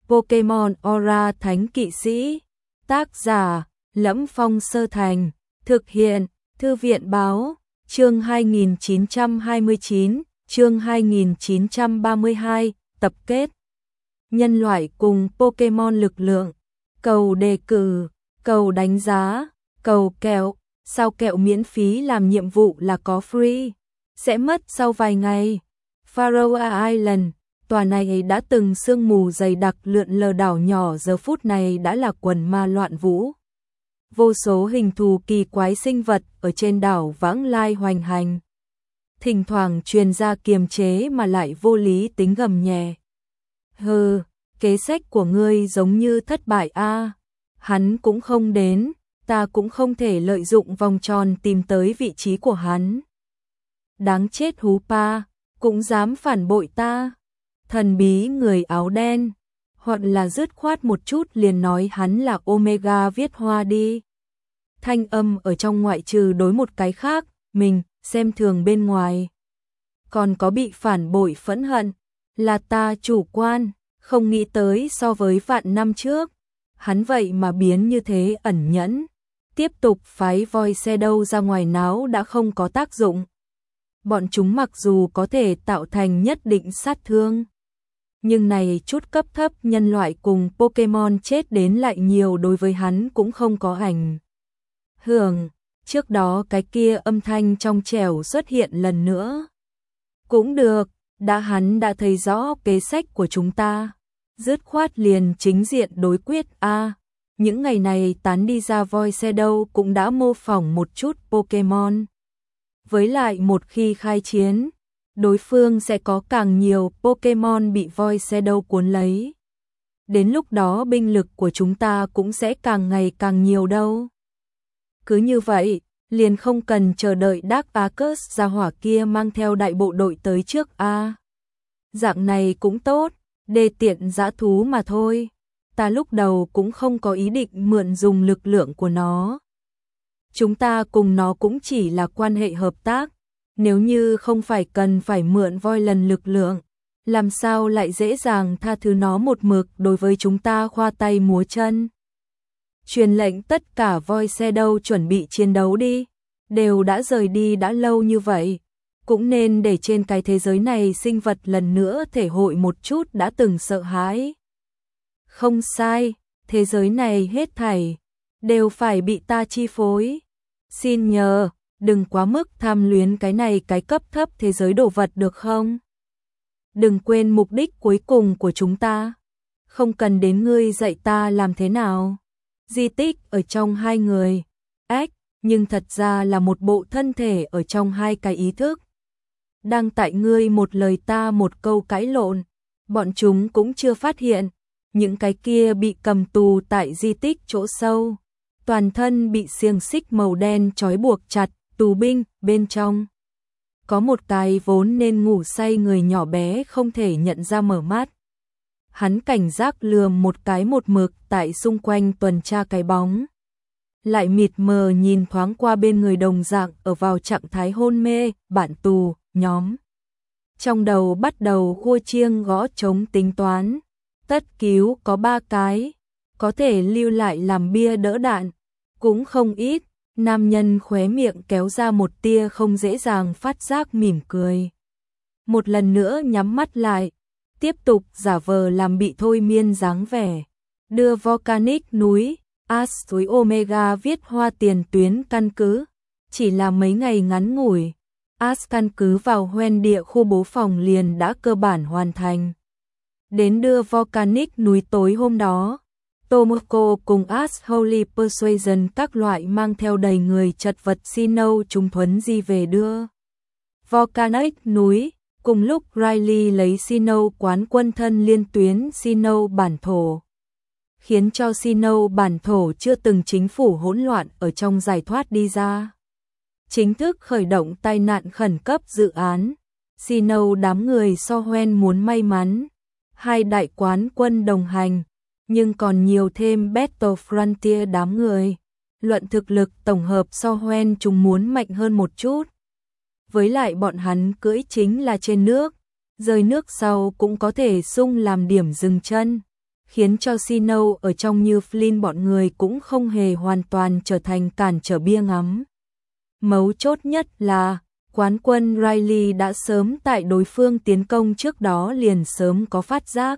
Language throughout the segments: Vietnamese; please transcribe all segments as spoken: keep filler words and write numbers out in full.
Pokemon Aura Thánh Kỵ Sĩ. Tác giả: Lẫm Phong Sơ Thành. Thực hiện: Thư viện báo. Chương hai nghìn chín trăm hai mươi chín, chương hai nghìn chín trăm ba mươi hai, tập kết. Nhân loại cùng Pokemon lực lượng. Cầu đề cử, cầu đánh giá, cầu kẹo. Sao kẹo miễn phí làm nhiệm vụ là có free, sẽ mất sau vài ngày. Faroe Island, tòa này đã từng sương mù dày đặc lượn lờ đảo nhỏ giờ phút này đã là quần ma loạn vũ. Vô số hình thù kỳ quái sinh vật ở trên đảo vãng lai hoành hành. Thỉnh thoảng truyền ra kiềm chế mà lại vô lý tính gầm nhẹ. Hừ, kế sách của ngươi giống như thất bại a. Hắn cũng không đến, ta cũng không thể lợi dụng vòng tròn tìm tới vị trí của hắn. Đáng chết hú pa, cũng dám phản bội ta. Thần bí người áo đen, hoặc là dứt khoát một chút liền nói hắn là Omega viết hoa đi. Thanh âm ở trong ngoại trừ đối một cái khác, mình xem thường bên ngoài. Còn có bị phản bội phẫn hận, là ta chủ quan, không nghĩ tới so với vạn năm trước. Hắn vậy mà biến như thế ẩn nhẫn, tiếp tục phái voi xe đâu ra ngoài náo đã không có tác dụng. Bọn chúng mặc dù có thể tạo thành nhất định sát thương, nhưng này chút cấp thấp nhân loại cùng Pokemon chết đến lại nhiều đối với hắn cũng không có ảnh hưởng. Trước đó cái kia âm thanh trong trẻo xuất hiện lần nữa. Cũng được, đã hắn đã thấy rõ kế sách của chúng ta. Dứt khoát liền chính diện đối quyết a. À, những ngày này tán đi ra voi xe đâu cũng đã mô phỏng một chút Pokemon. Với lại một khi khai chiến, đối phương sẽ có càng nhiều Pokemon bị voi xe đâu cuốn lấy. Đến lúc đó binh lực của chúng ta cũng sẽ càng ngày càng nhiều đâu. Cứ như vậy, liền không cần chờ đợi Dark Arcus ra hỏa kia mang theo đại bộ đội tới trước a. À, dạng này cũng tốt, đề tiện dã thú mà thôi. Ta lúc đầu cũng không có ý định mượn dùng lực lượng của nó. Chúng ta cùng nó cũng chỉ là quan hệ hợp tác. Nếu như không phải cần phải mượn voi lần lực lượng, làm sao lại dễ dàng tha thứ nó một mực đối với chúng ta khoa tay múa chân. Truyền lệnh tất cả voi xe đâu chuẩn bị chiến đấu đi. Đều đã rời đi đã lâu như vậy, cũng nên để trên cái thế giới này sinh vật lần nữa thể hội một chút đã từng sợ hãi. Không sai, thế giới này hết thảy đều phải bị ta chi phối. Xin nhờ, đừng quá mức tham luyến cái này cái cấp thấp thế giới đồ vật được không? Đừng quên mục đích cuối cùng của chúng ta. Không cần đến ngươi dạy ta làm thế nào. Di tích ở trong hai người. Ách, nhưng thật ra là một bộ thân thể ở trong hai cái ý thức. Đang tại ngươi một lời ta một câu cãi lộn. Bọn chúng cũng chưa phát hiện. Những cái kia bị cầm tù tại di tích chỗ sâu. Toàn thân bị xiềng xích màu đen trói buộc chặt, tù binh, bên trong. Có một cái vốn nên ngủ say người nhỏ bé không thể nhận ra mở mắt. Hắn cảnh giác lườm một cái một mực tại xung quanh tuần tra cái bóng. Lại mịt mờ nhìn thoáng qua bên người đồng dạng ở vào trạng thái hôn mê, bạn tù, nhóm. Trong đầu bắt đầu khua chiêng gõ trống tính toán. Tất cứu có ba cái, có thể lưu lại làm bia đỡ đạn, cũng không ít. Nam nhân khóe miệng kéo ra một tia không dễ dàng phát giác mỉm cười. Một lần nữa nhắm mắt lại, tiếp tục giả vờ làm bị thôi miên dáng vẻ. Đưa Volcanic núi, Ash suối Omega viết hoa tiền tuyến căn cứ. Chỉ là mấy ngày ngắn ngủi, Ash căn cứ vào hoen địa khu bố phòng liền đã cơ bản hoàn thành. Đến đưa Volcanic núi tối hôm đó, Tomoko cùng Ash Holy Persuasion các loại mang theo đầy người chật vật Sinnoh trung thuấn di về đưa Volcanic núi. Cùng lúc Riley lấy Sinnoh quán quân thân liên tuyến Sinnoh bản thổ, khiến cho Sinnoh bản thổ chưa từng chính phủ hỗn loạn ở trong giải thoát đi ra. Chính thức khởi động tai nạn khẩn cấp dự án. Sinnoh đám người so hoen muốn may mắn. Hai đại quán quân đồng hành, nhưng còn nhiều thêm Battle Frontier đám người. Luận thực lực tổng hợp so hoen chúng muốn mạnh hơn một chút. Với lại bọn hắn cưỡi chính là trên nước, rơi nước sau cũng có thể sung làm điểm dừng chân. khiến cho Sinnoh ở trong như Flynn bọn người cũng không hề hoàn toàn trở thành cản trở bia ngắm. Mấu chốt nhất là, quán quân Riley đã sớm tại đối phương tiến công trước đó liền sớm có phát giác.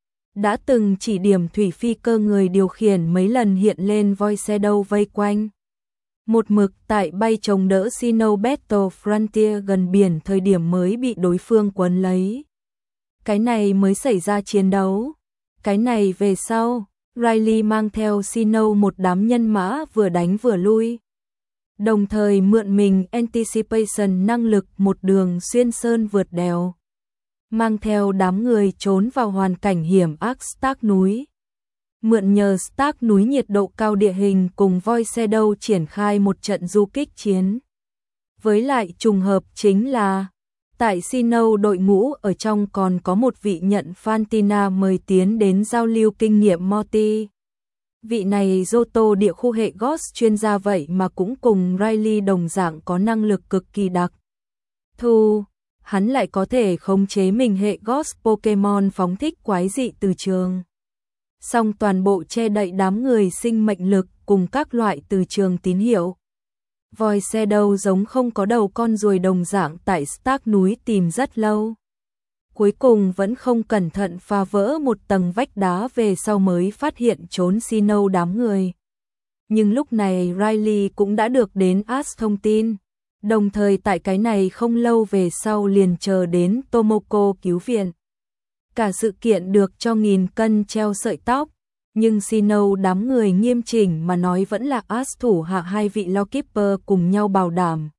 Đã từng chỉ điểm thủy phi cơ người điều khiển mấy lần hiện lên Void Shadow vây quanh. Một mực tại bay chống đỡ Sinnoh Battle Frontier gần biển thời điểm mới bị đối phương quấn lấy. Cái này mới xảy ra chiến đấu. Cái này về sau, Riley mang theo Sinnoh một đám nhân mã vừa đánh vừa lui. Đồng thời mượn mình Anticipation năng lực một đường xuyên sơn vượt đèo. Mang theo đám người trốn vào hoàn cảnh hiểm ác Stark núi. Mượn nhờ Stark núi nhiệt độ cao địa hình cùng Void Shadow triển khai một trận du kích chiến. Với lại trùng hợp chính là, tại Sinnoh đội ngũ ở trong còn có một vị nhận Fantina mời tiến đến giao lưu kinh nghiệm Morty. Vị này Johto địa khu hệ Ghost chuyên gia vậy mà cũng cùng Riley đồng dạng có năng lực cực kỳ đặc thù. Hắn lại có thể khống chế mình hệ Ghost Pokemon phóng thích quái dị từ trường. Song toàn bộ che đậy đám người sinh mệnh lực cùng các loại từ trường tín hiệu. Void Shadow giống không có đầu con ruồi đồng dạng tại Stark núi tìm rất lâu. Cuối cùng vẫn không cẩn thận phá vỡ một tầng vách đá về sau mới phát hiện trốn Sinnoh đám người. Nhưng lúc này Riley cũng đã được đến Ash thông tin. Đồng thời tại cái này không lâu về sau liền chờ đến Tomoko cứu viện. Cả sự kiện được cho nghìn cân treo sợi tóc. Nhưng Sinnoh đám người nghiêm chỉnh mà nói vẫn là Ash thủ hạ hai vị Lawkeeper cùng nhau bảo đảm.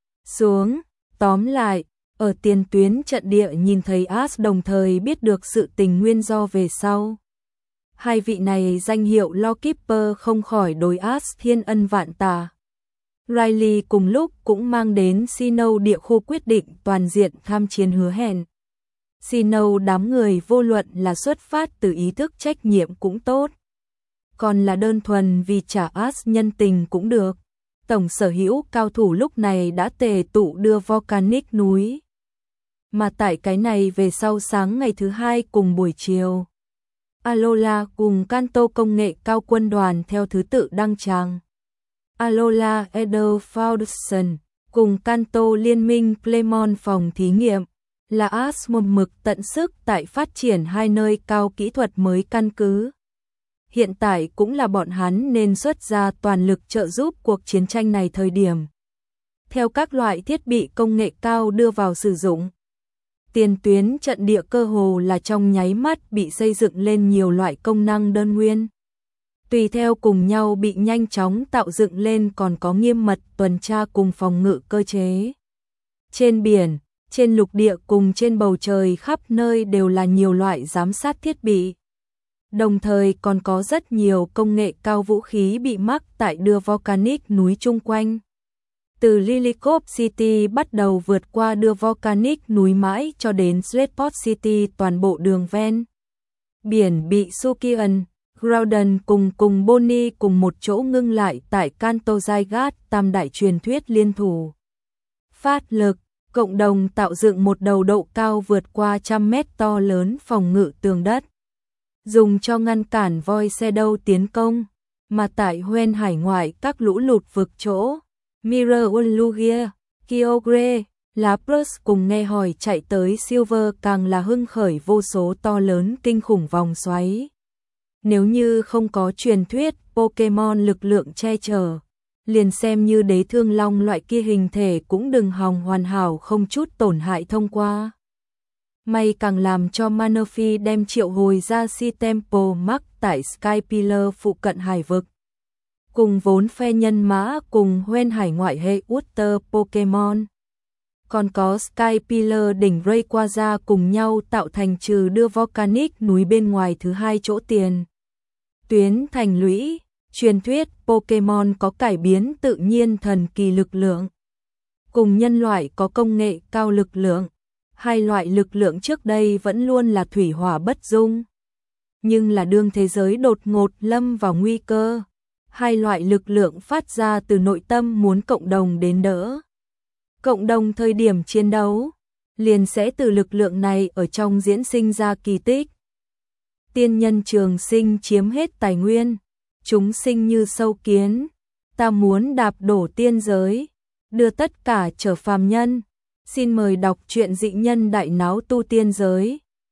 Xuống, tóm lại, ở tiền tuyến trận địa nhìn thấy Ash đồng thời biết được sự tình nguyên do về sau. Hai vị này danh hiệu Lawkeeper không khỏi đối Ash thiên ân vạn tạ. Riley cùng lúc cũng mang đến Sinnoh địa khu quyết định toàn diện tham chiến hứa hẹn. Sinnoh đám người vô luận là xuất phát từ ý thức trách nhiệm cũng tốt. Còn là đơn thuần vì trả Ash nhân tình cũng được. Tổng sở hữu cao thủ lúc này đã tề tụ đưa Volcanic núi. Mà tại cái này về sau sáng ngày thứ hai cùng buổi chiều. Alola cùng Kanto công nghệ cao quân đoàn theo thứ tự đăng tràng. Alola Eder Foundation cùng Kanto Liên minh Playmon phòng thí nghiệm là Ash một mực tận sức tại phát triển hai nơi cao kỹ thuật mới căn cứ. Hiện tại cũng là bọn hắn nên xuất ra toàn lực trợ giúp cuộc chiến tranh này thời điểm. Theo các loại thiết bị công nghệ cao đưa vào sử dụng, tiền tuyến trận địa cơ hồ là trong nháy mắt bị xây dựng lên nhiều loại công năng đơn nguyên. Tùy theo cùng nhau bị nhanh chóng tạo dựng lên còn có nghiêm mật tuần tra cùng phòng ngự cơ chế. Trên biển, trên lục địa cùng trên bầu trời khắp nơi đều là nhiều loại giám sát thiết bị. Đồng thời còn có rất nhiều công nghệ cao vũ khí bị mắc tại đưa Volcanic núi chung quanh. Từ Lillicop City bắt đầu vượt qua đưa Volcanic núi mãi cho đến Slateport City toàn bộ đường ven. Biển bị Sukian, Groudon cùng cùng Bonnie cùng một chỗ ngưng lại tại Kanto Zygarde tam đại truyền thuyết liên thủ. Phát lực, cộng đồng tạo dựng một đầu độ cao vượt qua trăm mét to lớn phòng ngự tường đất. Dùng cho ngăn cản Void Shadow tiến công, mà tại Hoenn hải ngoại các lũ lụt vực chỗ. Mirror Lugia, Kyogre, Lapras cùng nghe hỏi chạy tới Silver càng là hưng khởi vô số to lớn kinh khủng vòng xoáy. Nếu như không có truyền thuyết Pokemon lực lượng che chở, liền xem như đế thương long loại kia hình thể cũng đừng hòng hoàn hảo không chút tổn hại thông qua. May càng làm cho Manaphy đem triệu hồi ra Si Temple Mark tại Skypillar phụ cận hải vực. Cùng vốn phe nhân mã cùng Hoenn hải ngoại hệ Water Pokemon. Còn có Skypillar đỉnh Rayquaza cùng nhau tạo thành trừ đưa Volcanic núi bên ngoài thứ hai chỗ tiền. Tuyến thành lũy, truyền thuyết Pokemon có cải biến tự nhiên thần kỳ lực lượng. Cùng nhân loại có công nghệ cao lực lượng. Hai loại lực lượng trước đây vẫn luôn là thủy hỏa bất dung. Nhưng là đương thế giới đột ngột lâm vào nguy cơ. Hai loại lực lượng phát ra từ nội tâm muốn cộng đồng đến đỡ. Cộng đồng thời điểm chiến đấu, liền sẽ từ lực lượng này ở trong diễn sinh ra kỳ tích. tiên nhân trường sinh chiếm hết tài nguyên, chúng sinh như sâu kiến, ta muốn đạp đổ tiên giới, đưa tất cả trở phàm nhân. Xin mời đọc truyện Dị Nhân Đại Náo Tu Tiên Giới.